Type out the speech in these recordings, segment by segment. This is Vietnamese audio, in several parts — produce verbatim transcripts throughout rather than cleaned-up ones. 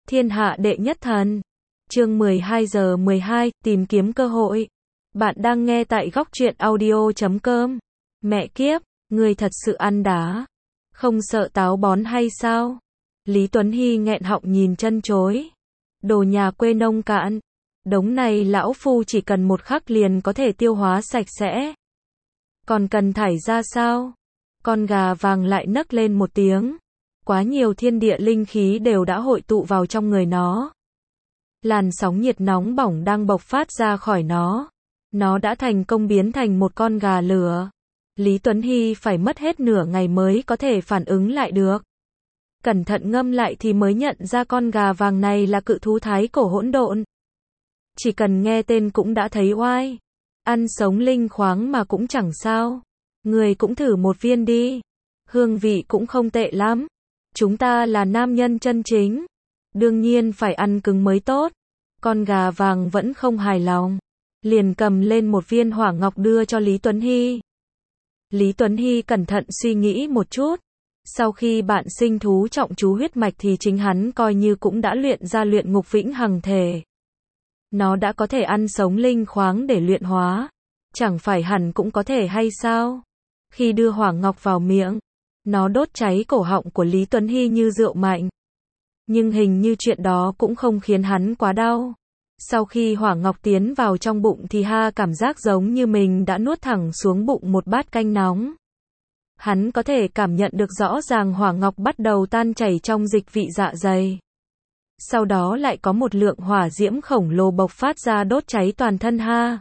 Thiên hạ đệ nhất thần. Chương mười hai giờ mười hai, tìm kiếm cơ hội. Bạn đang nghe tại góc truyện audio chấm com. Mẹ kiếp, ngươi thật sự ăn đá. Không sợ táo bón hay sao? Lý Tuấn Hy nghẹn họng nhìn chân chối. Đồ nhà quê nông cạn. Đống này lão phu chỉ cần một khắc liền có thể tiêu hóa sạch sẽ. Còn cần thải ra sao? Con gà vàng lại nấc lên một tiếng. Quá nhiều thiên địa linh khí đều đã hội tụ vào trong người nó. Làn sóng nhiệt nóng bỏng đang bộc phát ra khỏi nó. Nó đã thành công biến thành một con gà lửa. Lý Tuấn Hy phải mất hết nửa ngày mới có thể phản ứng lại được. Cẩn thận ngâm lại thì mới nhận ra con gà vàng này là cự thú thái cổ hỗn độn. Chỉ cần nghe tên cũng đã thấy oai. Ăn sống linh khoáng mà cũng chẳng sao. Người cũng thử một viên đi. Hương vị cũng không tệ lắm. Chúng ta là nam nhân chân chính. Đương nhiên phải ăn cứng mới tốt. Con gà vàng vẫn không hài lòng. Liền cầm lên một viên hỏa ngọc đưa cho Lý Tuấn Hy. Lý Tuấn Hy cẩn thận suy nghĩ một chút. Sau khi bạn sinh thú trọng chú huyết mạch thì chính hắn coi như cũng đã luyện ra luyện ngục vĩnh hằng thể. Nó đã có thể ăn sống linh khoáng để luyện hóa. Chẳng phải hẳn cũng có thể hay sao? Khi đưa hỏa ngọc vào miệng, nó đốt cháy cổ họng của Lý Tuấn Hy như rượu mạnh. Nhưng hình như chuyện đó cũng không khiến hắn quá đau. Sau khi hỏa ngọc tiến vào trong bụng thì ha cảm giác giống như mình đã nuốt thẳng xuống bụng một bát canh nóng. Hắn có thể cảm nhận được rõ ràng hỏa ngọc bắt đầu tan chảy trong dịch vị dạ dày. Sau đó lại có một lượng hỏa diễm khổng lồ bộc phát ra đốt cháy toàn thân ha.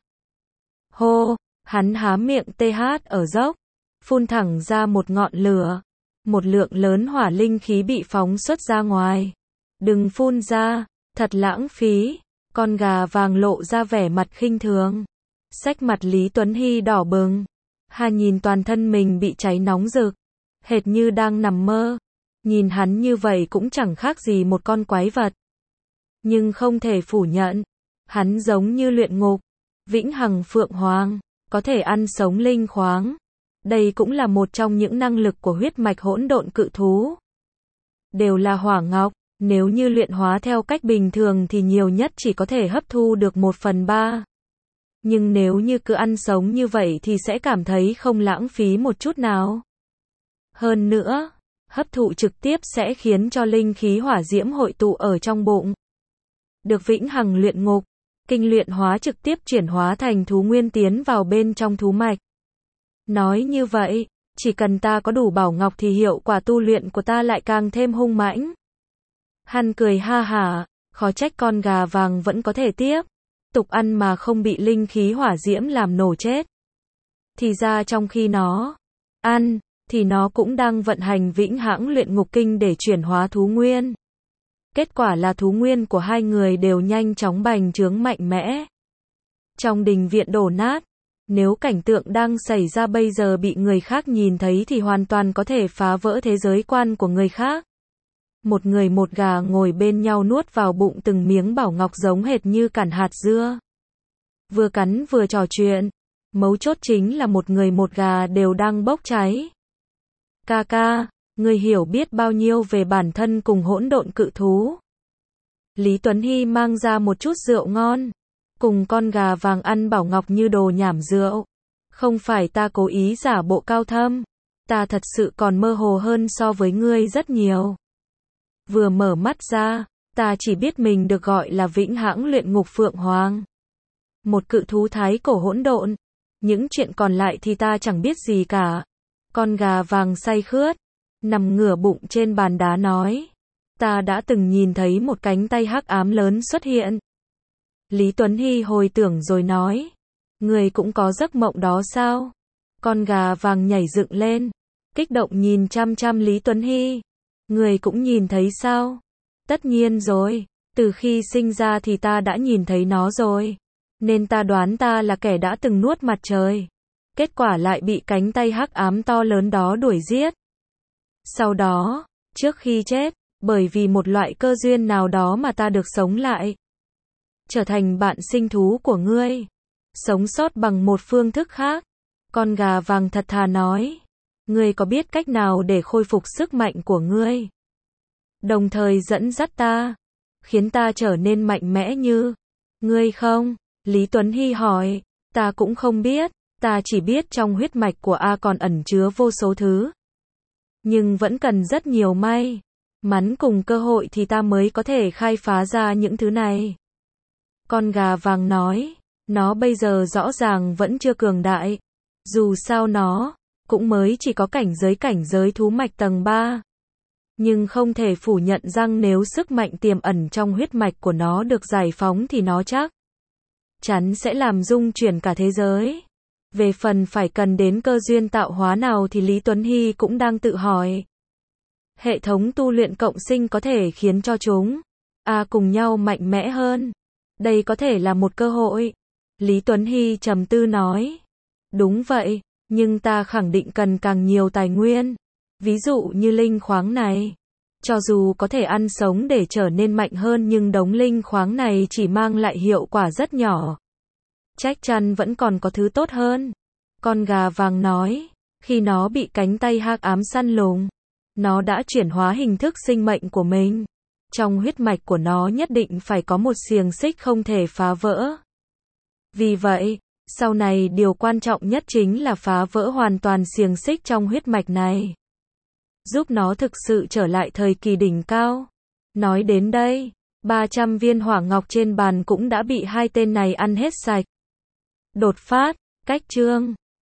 Hô, hắn há miệng tê hát ở dốc, phun thẳng ra một ngọn lửa. Một lượng lớn hỏa linh khí bị phóng xuất ra ngoài. Đừng phun ra, thật lãng phí. Con gà vàng lộ ra vẻ mặt khinh thường. Xách mặt Lý Tuấn Hy đỏ bừng. Hà nhìn toàn thân mình bị cháy nóng rực. Hệt như đang nằm mơ. Nhìn hắn như vậy cũng chẳng khác gì một con quái vật. Nhưng không thể phủ nhận. Hắn giống như luyện ngục. Vĩnh hằng phượng hoàng. Có thể ăn sống linh khoáng. Đây cũng là một trong những năng lực của huyết mạch hỗn độn cự thú. Đều là hỏa ngọc. Nếu như luyện hóa theo cách bình thường thì nhiều nhất chỉ có thể hấp thu được một phần ba. Nhưng nếu như cứ ăn sống như vậy thì sẽ cảm thấy không lãng phí một chút nào. Hơn nữa, hấp thụ trực tiếp sẽ khiến cho linh khí hỏa diễm hội tụ ở trong bụng. Được vĩnh hằng luyện ngục, kinh luyện hóa trực tiếp chuyển hóa thành thú nguyên tiến vào bên trong thú mạch. Nói như vậy, chỉ cần ta có đủ bảo ngọc thì hiệu quả tu luyện của ta lại càng thêm hung mãnh. Hắn cười ha hả, khó trách con gà vàng vẫn có thể tiếp tục ăn mà không bị linh khí hỏa diễm làm nổ chết. Thì ra trong khi nó ăn, thì nó cũng đang vận hành vĩnh hằng luyện ngục kinh để chuyển hóa thú nguyên. Kết quả là thú nguyên của hai người đều nhanh chóng bành trướng mạnh mẽ. Trong đình viện đổ nát, nếu cảnh tượng đang xảy ra bây giờ bị người khác nhìn thấy thì hoàn toàn có thể phá vỡ thế giới quan của người khác. Một người một gà ngồi bên nhau nuốt vào bụng từng miếng bảo ngọc giống hệt như cắn hạt dưa. Vừa cắn vừa trò chuyện. Mấu chốt chính là một người một gà đều đang bốc cháy. Ca ca, người hiểu biết bao nhiêu về bản thân cùng hỗn độn cự thú? Lý Tuấn Hy mang ra một chút rượu ngon. Cùng con gà vàng ăn bảo ngọc như đồ nhảm rượu. Không phải ta cố ý giả bộ cao thâm. Ta thật sự còn mơ hồ hơn so với ngươi rất nhiều. Vừa mở mắt ra, ta chỉ biết mình được gọi là vĩnh hằng luyện ngục phượng hoàng. Một cự thú thái cổ hỗn độn. Những chuyện còn lại thì ta chẳng biết gì cả. Con gà vàng say khướt, nằm ngửa bụng trên bàn đá nói. Ta đã từng nhìn thấy một cánh tay hắc ám lớn xuất hiện. Lý Tuấn Hy hồi tưởng rồi nói. Người cũng có giấc mộng đó sao? Con gà vàng nhảy dựng lên, kích động nhìn chăm chăm Lý Tuấn Hy. Người cũng nhìn thấy sao? Tất nhiên rồi, từ khi sinh ra thì ta đã nhìn thấy nó rồi. Nên ta đoán ta là kẻ đã từng nuốt mặt trời. Kết quả lại bị cánh tay hắc ám to lớn đó đuổi giết. Sau đó, trước khi chết, bởi vì một loại cơ duyên nào đó mà ta được sống lại. Trở thành bạn sinh thú của ngươi. Sống sót bằng một phương thức khác. Con gà vàng thật thà nói. Ngươi có biết cách nào để khôi phục sức mạnh của ngươi? Đồng thời dẫn dắt ta. khiến ta trở nên mạnh mẽ như ngươi không? Lý Tuấn Hy hỏi. Ta cũng không biết, ta chỉ biết trong huyết mạch của A còn ẩn chứa vô số thứ. Nhưng vẫn cần rất nhiều may mắn cùng cơ hội thì ta mới có thể khai phá ra những thứ này. Con gà vàng nói, nó bây giờ rõ ràng vẫn chưa cường đại. Dù sao nó cũng mới chỉ có cảnh giới cảnh giới thú mạch tầng ba. Nhưng không thể phủ nhận rằng nếu sức mạnh tiềm ẩn trong huyết mạch của nó được giải phóng thì nó chắc chắn sẽ làm rung chuyển cả thế giới. Về phần phải cần đến cơ duyên tạo hóa nào thì Lý Tuấn Hy cũng đang tự hỏi. Hệ thống tu luyện cộng sinh có thể khiến cho chúng A cùng nhau mạnh mẽ hơn. Đây có thể là một cơ hội. Lý Tuấn Hy trầm tư nói. Đúng vậy, nhưng ta khẳng định cần càng nhiều tài nguyên. Ví dụ như linh khoáng này. Cho dù có thể ăn sống để trở nên mạnh hơn nhưng đống linh khoáng này chỉ mang lại hiệu quả rất nhỏ. Chắc chắn vẫn còn có thứ tốt hơn. Con gà vàng nói, khi nó bị cánh tay hắc ám săn lùng, nó đã chuyển hóa hình thức sinh mệnh của mình. Trong huyết mạch của nó nhất định phải có một xiềng xích không thể phá vỡ. Vì vậy, sau này điều quan trọng nhất chính là phá vỡ hoàn toàn xiềng xích trong huyết mạch này. Giúp nó thực sự trở lại thời kỳ đỉnh cao. Nói đến đây, ba trăm viên hỏa ngọc trên bàn cũng đã bị hai tên này ăn hết sạch. Đột phát, cách chương